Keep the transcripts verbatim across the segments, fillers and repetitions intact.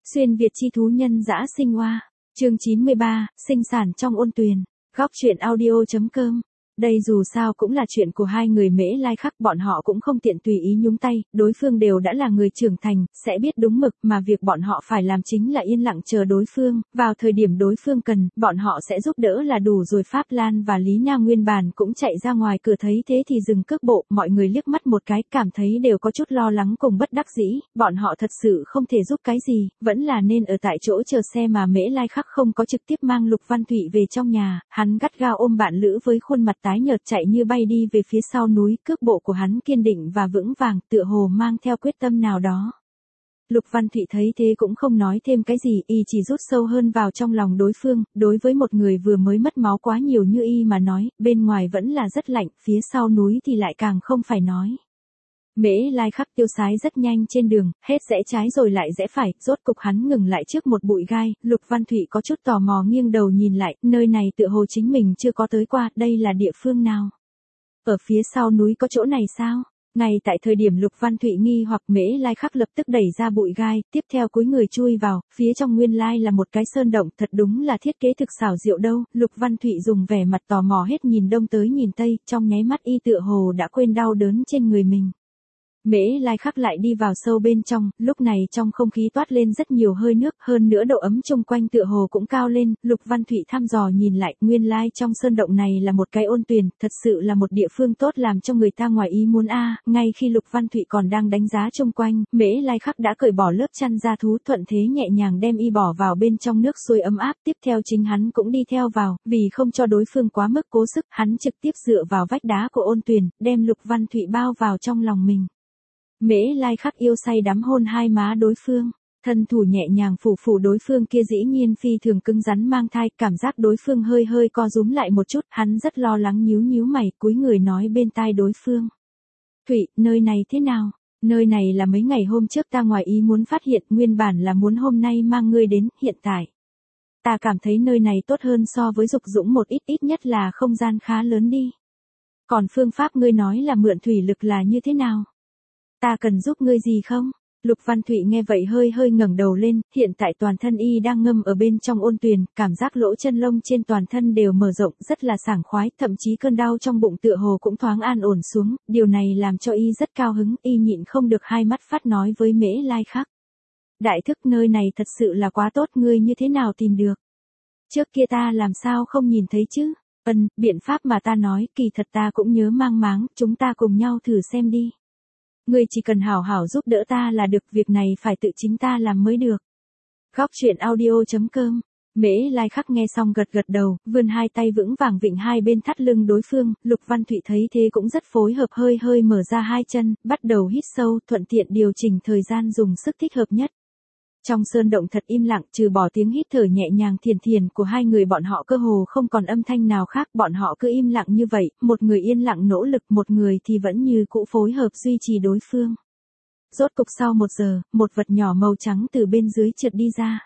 Xuyên Việt chi thú nhân dã sinh hoa. Chương chín mươi ba, sinh sản trong ôn tuyền. Góc truyện audio chấm com. Đây dù sao cũng là chuyện của hai người Mễ Lai Khắc, bọn họ cũng không tiện tùy ý nhúng tay, đối phương đều đã là người trưởng thành, sẽ biết đúng mực, mà việc bọn họ phải làm chính là yên lặng chờ đối phương, vào thời điểm đối phương cần, bọn họ sẽ giúp đỡ là đủ rồi. Pháp Lan và Lý Na nguyên bản cũng chạy ra ngoài cửa, thấy thế thì dừng cước bộ, mọi người liếc mắt một cái, cảm thấy đều có chút lo lắng cùng bất đắc dĩ, bọn họ thật sự không thể giúp cái gì, vẫn là nên ở tại chỗ chờ xe, mà Mễ Lai Khắc không có trực tiếp mang Lục Văn Thụy về trong nhà, hắn gắt gao ôm bạn lữ với khuôn mặt tái nhợt chạy như bay đi về phía sau núi, cước bộ của hắn kiên định và vững vàng, tựa hồ mang theo quyết tâm nào đó. Lục Văn Thụy thấy thế cũng không nói thêm cái gì, y chỉ rút sâu hơn vào trong lòng đối phương, đối với một người vừa mới mất máu quá nhiều như y mà nói, bên ngoài vẫn là rất lạnh, phía sau núi thì lại càng không phải nói. Mễ Lai Khắc tiêu sái rất nhanh trên đường, hết rẽ trái rồi lại rẽ phải, rốt cục hắn ngừng lại trước một bụi gai, Lục Văn Thụy có chút tò mò nghiêng đầu nhìn lại, nơi này tựa hồ chính mình chưa có tới qua, đây là địa phương nào? Ở phía sau núi có chỗ này sao? Ngay tại thời điểm Lục Văn Thụy nghi hoặc, Mễ Lai Khắc lập tức đẩy ra bụi gai, tiếp theo cúi người chui vào, phía trong nguyên lai là một cái sơn động, thật đúng là thiết kế thực xảo diệu đâu. Lục Văn Thụy dùng vẻ mặt tò mò hết nhìn đông tới nhìn tây, trong nháy mắt y tựa hồ đã quên đau đớn trên người mình. Mễ Lai Khắc lại đi vào sâu bên trong, lúc này trong không khí toát lên rất nhiều hơi nước, hơn nữa độ ấm chung quanh tựa hồ cũng cao lên. Lục Văn Thụy thăm dò nhìn lại, nguyên lai trong sơn động này là một cái ôn tuyền, thật sự là một địa phương tốt làm cho người ta ngoài ý muốn a. Ngay khi Lục Văn Thụy còn đang đánh giá chung quanh, Mễ Lai Khắc đã cởi bỏ lớp chăn da thú, thuận thế nhẹ nhàng đem y bỏ vào bên trong nước suối ấm áp, tiếp theo chính hắn cũng đi theo vào, vì không cho đối phương quá mức cố sức, hắn trực tiếp dựa vào vách đá của ôn tuyền, đem Lục Văn Thụy bao vào trong lòng mình. Mễ Lai Khắc yêu say đắm hôn hai má đối phương, thân thủ nhẹ nhàng phủ phủ đối phương kia, dĩ nhiên phi thường cứng rắn mang thai, cảm giác đối phương hơi hơi co rúm lại một chút, hắn rất lo lắng nhíu nhíu mày, cúi người nói bên tai đối phương. Thụy, nơi này thế nào? Nơi này là mấy ngày hôm trước ta ngoài ý muốn phát hiện, nguyên bản là muốn hôm nay mang ngươi đến, hiện tại ta cảm thấy nơi này tốt hơn so với Dục Dũng một ít, ít nhất là không gian khá lớn đi. Còn phương pháp ngươi nói là mượn thủy lực là như thế nào? Ta cần giúp ngươi gì không? Lục Văn Thụy nghe vậy hơi hơi ngẩng đầu lên, hiện tại toàn thân y đang ngâm ở bên trong ôn tuyền, cảm giác lỗ chân lông trên toàn thân đều mở rộng, rất là sảng khoái, thậm chí cơn đau trong bụng tựa hồ cũng thoáng an ổn xuống, điều này làm cho y rất cao hứng, y nhịn không được hai mắt phát nói với Mễ Lai Khắc. Đại thức, nơi này thật sự là quá tốt, ngươi như thế nào tìm được? Trước kia ta làm sao không nhìn thấy chứ? Ân, biện pháp mà ta nói, kỳ thật ta cũng nhớ mang máng, chúng ta cùng nhau thử xem đi. Ngươi chỉ cần hảo hảo giúp đỡ ta là được, việc này phải tự chính ta làm mới được. Góc truyện audio chấm com. Mễ Lai Khắc nghe xong gật gật đầu, vươn hai tay vững vàng vịnh hai bên thắt lưng đối phương, Lục Văn Thụy thấy thế cũng rất phối hợp, hơi hơi mở ra hai chân, bắt đầu hít sâu, thuận tiện điều chỉnh thời gian dùng sức thích hợp nhất. Trong sơn động thật im lặng, trừ bỏ tiếng hít thở nhẹ nhàng thiền thiền của hai người, bọn họ cơ hồ không còn âm thanh nào khác, bọn họ cứ im lặng như vậy, một người yên lặng nỗ lực, một người thì vẫn như cũ phối hợp duy trì đối phương. Rốt cục sau một giờ, một vật nhỏ màu trắng từ bên dưới trượt đi ra.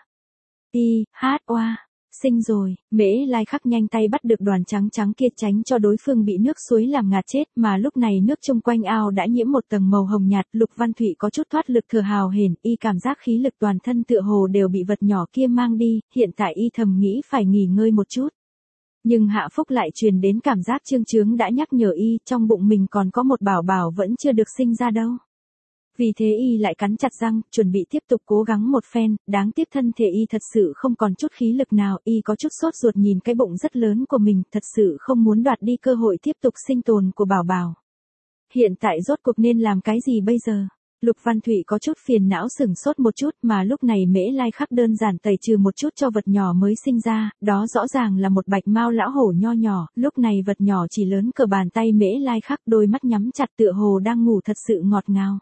Y, hát, oa, sinh rồi. Mễ Lai Khắc nhanh tay bắt được đoàn trắng trắng kia, tránh cho đối phương bị nước suối làm ngạt chết, mà lúc này nước chung quanh ao đã nhiễm một tầng màu hồng nhạt. Lục Văn Thụy có chút thoát lực thở hào hển, y cảm giác khí lực toàn thân tựa hồ đều bị vật nhỏ kia mang đi, hiện tại y thầm nghĩ phải nghỉ ngơi một chút. Nhưng hạ phúc lại truyền đến cảm giác trương trướng đã nhắc nhở y, trong bụng mình còn có một bảo bảo vẫn chưa được sinh ra đâu. Vì thế y lại cắn chặt răng, chuẩn bị tiếp tục cố gắng một phen, đáng tiếc thân thể y thật sự không còn chút khí lực nào, y có chút sốt ruột nhìn cái bụng rất lớn của mình, thật sự không muốn đoạt đi cơ hội tiếp tục sinh tồn của bảo bảo. Hiện tại rốt cuộc nên làm cái gì bây giờ? Lục Văn Thụy có chút phiền não sửng sốt một chút, mà lúc này Mễ Lai Khắc đơn giản tẩy trừ một chút cho vật nhỏ mới sinh ra, đó rõ ràng là một bạch mao lão hổ nho nhỏ, lúc này vật nhỏ chỉ lớn cỡ bàn tay Mễ Lai Khắc, đôi mắt nhắm chặt tựa hồ đang ngủ thật sự ngọt ngào.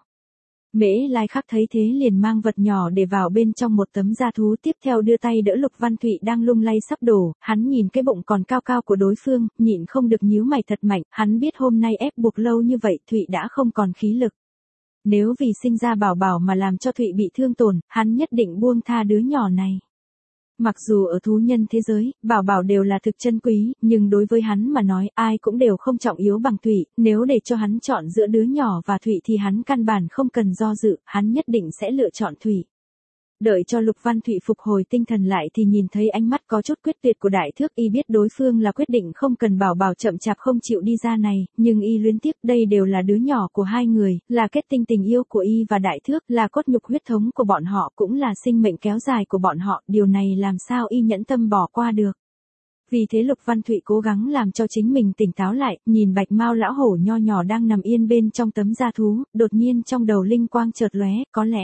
Mễ Lai Khắc thấy thế liền mang vật nhỏ để vào bên trong một tấm da thú, tiếp theo đưa tay đỡ Lục Văn Thụy đang lung lay sắp đổ, hắn nhìn cái bụng còn cao cao của đối phương, nhịn không được nhíu mày thật mạnh, hắn biết hôm nay ép buộc lâu như vậy Thụy đã không còn khí lực. Nếu vì sinh ra bảo bảo mà làm cho Thụy bị thương tổn, hắn nhất định buông tha đứa nhỏ này. Mặc dù ở thú nhân thế giới, bảo bảo đều là thực chân quý, nhưng đối với hắn mà nói, ai cũng đều không trọng yếu bằng Thụy, nếu để cho hắn chọn giữa đứa nhỏ và Thụy thì hắn căn bản không cần do dự, hắn nhất định sẽ lựa chọn Thụy. Đợi cho Lục Văn Thụy phục hồi tinh thần lại thì nhìn thấy ánh mắt có chút quyết tuyệt của Đại Thước, y biết đối phương là quyết định không cần bảo bảo chậm chạp không chịu đi ra này, nhưng y luyến tiếc đây đều là đứa nhỏ của hai người, là kết tinh tình yêu của y và Đại Thước, là cốt nhục huyết thống của bọn họ, cũng là sinh mệnh kéo dài của bọn họ, điều này làm sao y nhẫn tâm bỏ qua được. Vì thế Lục Văn Thụy cố gắng làm cho chính mình tỉnh táo lại, nhìn bạch mao lão hổ nho nhỏ đang nằm yên bên trong tấm da thú, đột nhiên trong đầu linh quang chợt lóe, có lẽ.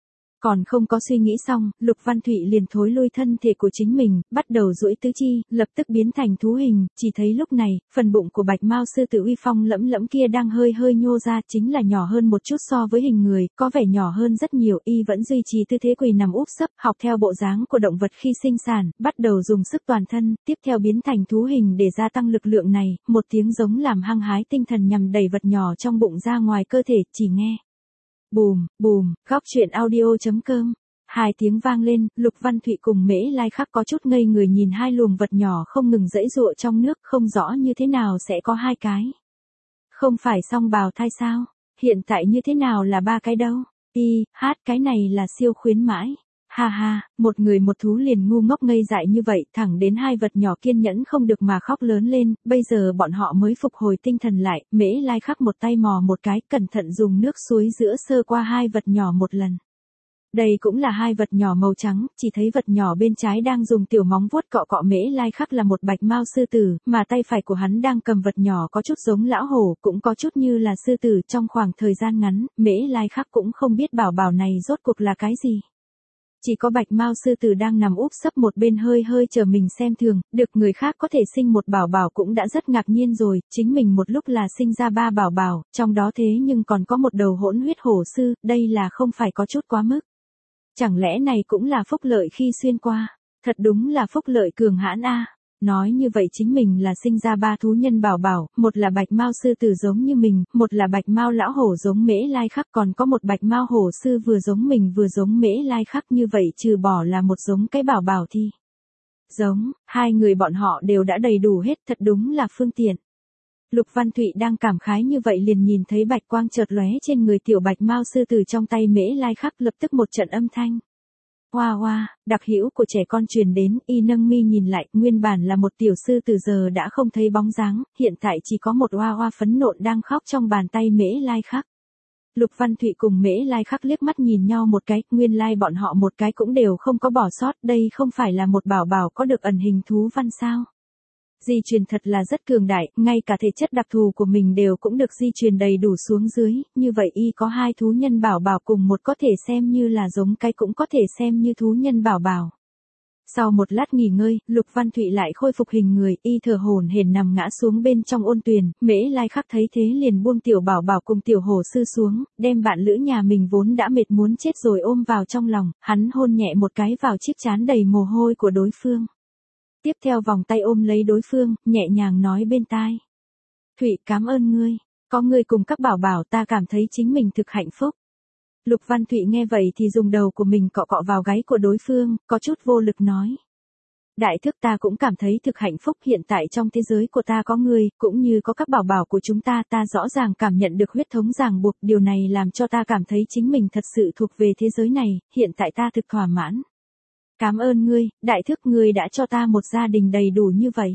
Còn không có suy nghĩ xong, Lục Văn Thụy liền thối lui thân thể của chính mình, bắt đầu duỗi tứ chi, lập tức biến thành thú hình, chỉ thấy lúc này, phần bụng của bạch mao sư tử uy phong lẫm lẫm kia đang hơi hơi nhô ra, chính là nhỏ hơn một chút so với hình người, có vẻ nhỏ hơn rất nhiều, y vẫn duy trì tư thế quỳ nằm úp sấp, học theo bộ dáng của động vật khi sinh sản, bắt đầu dùng sức toàn thân, tiếp theo biến thành thú hình để gia tăng lực lượng này, một tiếng giống làm hăng hái tinh thần nhằm đẩy vật nhỏ trong bụng ra ngoài cơ thể, chỉ nghe. Bùm, bùm, góc truyện audio.com. Hai tiếng vang lên, Lục Văn Thụy cùng Mễ Lai Khắc có chút ngây người nhìn hai luồng vật nhỏ không ngừng giãy giụa trong nước, không rõ như thế nào sẽ có hai cái. Không phải song bào thai sao? Hiện tại như thế nào là ba cái đâu? Y, hát cái này là siêu khuyến mãi. Ha ha, một người một thú liền ngu ngốc ngây dại như vậy, thẳng đến hai vật nhỏ kiên nhẫn không được mà khóc lớn lên, bây giờ bọn họ mới phục hồi tinh thần lại, Mễ Lai Khắc một tay mò một cái, cẩn thận dùng nước suối giữa sơ qua hai vật nhỏ một lần. Đây cũng là hai vật nhỏ màu trắng, chỉ thấy vật nhỏ bên trái đang dùng tiểu móng vuốt cọ cọ Mễ Lai Khắc là một bạch mao sư tử, mà tay phải của hắn đang cầm vật nhỏ có chút giống lão hổ, cũng có chút như là sư tử. Trong khoảng thời gian ngắn, Mễ Lai Khắc cũng không biết bảo bảo này rốt cuộc là cái gì. Chỉ có bạch mao sư tử đang nằm úp sấp một bên hơi hơi chờ mình xem thường, được người khác có thể sinh một bảo bảo cũng đã rất ngạc nhiên rồi, chính mình một lúc là sinh ra ba bảo bảo, trong đó thế nhưng còn có một đầu hỗn huyết hổ sư, đây là không phải có chút quá mức. Chẳng lẽ này cũng là phúc lợi khi xuyên qua, thật đúng là phúc lợi cường hãn a. Nói như vậy chính mình là sinh ra ba thú nhân bảo bảo, một là bạch mao sư tử giống như mình, một là bạch mao lão hổ giống Mễ Lai Khắc, còn có một bạch mao hổ sư vừa giống mình vừa giống Mễ Lai Khắc, như vậy trừ bỏ là một giống cái bảo bảo thì giống, hai người bọn họ đều đã đầy đủ hết, thật đúng là phương tiện. Lục Văn Thụy đang cảm khái như vậy liền nhìn thấy bạch quang chợt lóe trên người tiểu bạch mao sư tử trong tay Mễ Lai Khắc, lập tức một trận âm thanh. Hoa hoa, đặc hữu của trẻ con truyền đến, y nâng mi nhìn lại, nguyên bản là một tiểu sư từ giờ đã không thấy bóng dáng, hiện tại chỉ có một hoa hoa phấn nộn đang khóc trong bàn tay Mễ Lai Khắc. Lục Văn Thụy cùng Mễ Lai Khắc liếc mắt nhìn nhau một cái, nguyên lai bọn họ một cái cũng đều không có bỏ sót, đây không phải là một bảo bảo có được ẩn hình thú văn sao? Di truyền thật là rất cường đại, ngay cả thể chất đặc thù của mình đều cũng được di truyền đầy đủ xuống dưới, như vậy y có hai thú nhân bảo bảo cùng một có thể xem như là giống cái cũng có thể xem như thú nhân bảo bảo. Sau một lát nghỉ ngơi, Lục Văn Thụy lại khôi phục hình người, y thở hổn hển nằm ngã xuống bên trong ôn tuyền, Mễ Lai Khắc thấy thế liền buông tiểu bảo bảo cùng tiểu hổ sư xuống, đem bạn lữ nhà mình vốn đã mệt muốn chết rồi ôm vào trong lòng, hắn hôn nhẹ một cái vào chiếc trán đầy mồ hôi của đối phương. Tiếp theo vòng tay ôm lấy đối phương, nhẹ nhàng nói bên tai. Thụy, cảm ơn ngươi, có ngươi cùng các bảo bảo ta cảm thấy chính mình thực hạnh phúc. Lục Văn Thụy nghe vậy thì dùng đầu của mình cọ cọ vào gáy của đối phương, có chút vô lực nói. Đại Thước, ta cũng cảm thấy thực hạnh phúc, hiện tại trong thế giới của ta có ngươi, cũng như có các bảo bảo của chúng ta, ta rõ ràng cảm nhận được huyết thống ràng buộc, điều này làm cho ta cảm thấy chính mình thật sự thuộc về thế giới này, hiện tại ta thực thỏa mãn. Cảm ơn ngươi, Đại Thước, ngươi đã cho ta một gia đình đầy đủ như vậy.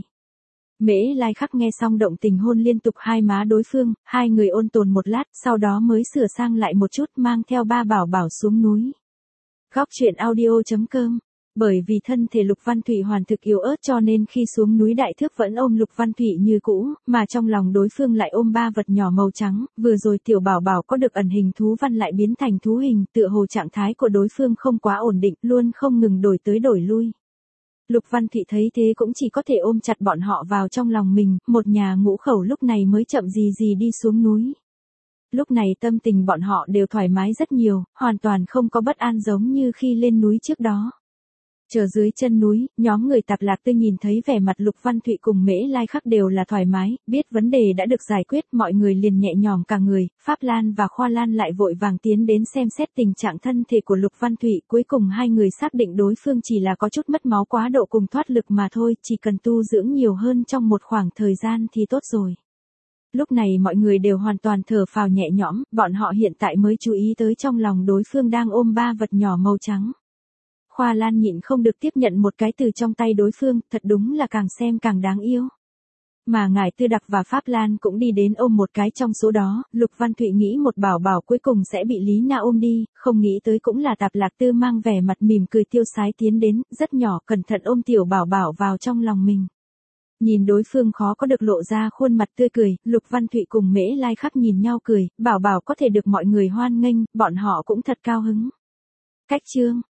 Mễ Lai Khắc nghe xong động tình hôn liên tục hai má đối phương, hai người ôn tồn một lát, sau đó mới sửa sang lại một chút mang theo ba bảo bảo xuống núi. Góc truyện audio.com. Bởi vì thân thể Lục Văn Thụy hoàn thực yếu ớt cho nên khi xuống núi Đại Thước vẫn ôm Lục Văn Thụy như cũ, mà trong lòng đối phương lại ôm ba vật nhỏ màu trắng, vừa rồi tiểu bảo bảo có được ẩn hình thú văn lại biến thành thú hình, tựa hồ trạng thái của đối phương không quá ổn định, luôn không ngừng đổi tới đổi lui. Lục Văn Thụy thấy thế cũng chỉ có thể ôm chặt bọn họ vào trong lòng mình, một nhà ngũ khẩu lúc này mới chậm gì gì đi xuống núi. Lúc này tâm tình bọn họ đều thoải mái rất nhiều, hoàn toàn không có bất an giống như khi lên núi trước đó. Chờ dưới chân núi, nhóm người Tạp Lạc Tư nhìn thấy vẻ mặt Lục Văn Thụy cùng Mễ Lai Khắc đều là thoải mái, biết vấn đề đã được giải quyết, mọi người liền nhẹ nhõm cả người, Pháp Lan và Khoa Lan lại vội vàng tiến đến xem xét tình trạng thân thể của Lục Văn Thụy, cuối cùng hai người xác định đối phương chỉ là có chút mất máu quá độ cùng thoát lực mà thôi, chỉ cần tu dưỡng nhiều hơn trong một khoảng thời gian thì tốt rồi. Lúc này mọi người đều hoàn toàn thở phào nhẹ nhõm, bọn họ hiện tại mới chú ý tới trong lòng đối phương đang ôm ba vật nhỏ màu trắng. Khoa Lan nhịn không được tiếp nhận một cái từ trong tay đối phương, thật đúng là càng xem càng đáng yêu. Mà ngài Tư Đặc và Pháp Lan cũng đi đến ôm một cái trong số đó, Lục Văn Thụy nghĩ một bảo bảo cuối cùng sẽ bị Lý Na ôm đi, không nghĩ tới cũng là Tạp Lạc Tư mang vẻ mặt mỉm cười tiêu sái tiến đến, rất nhỏ cẩn thận ôm tiểu bảo bảo vào trong lòng mình. Nhìn đối phương khó có được lộ ra khuôn mặt tươi cười, Lục Văn Thụy cùng Mễ Lai Khắc nhìn nhau cười, bảo bảo có thể được mọi người hoan nghênh, bọn họ cũng thật cao hứng. Cách chương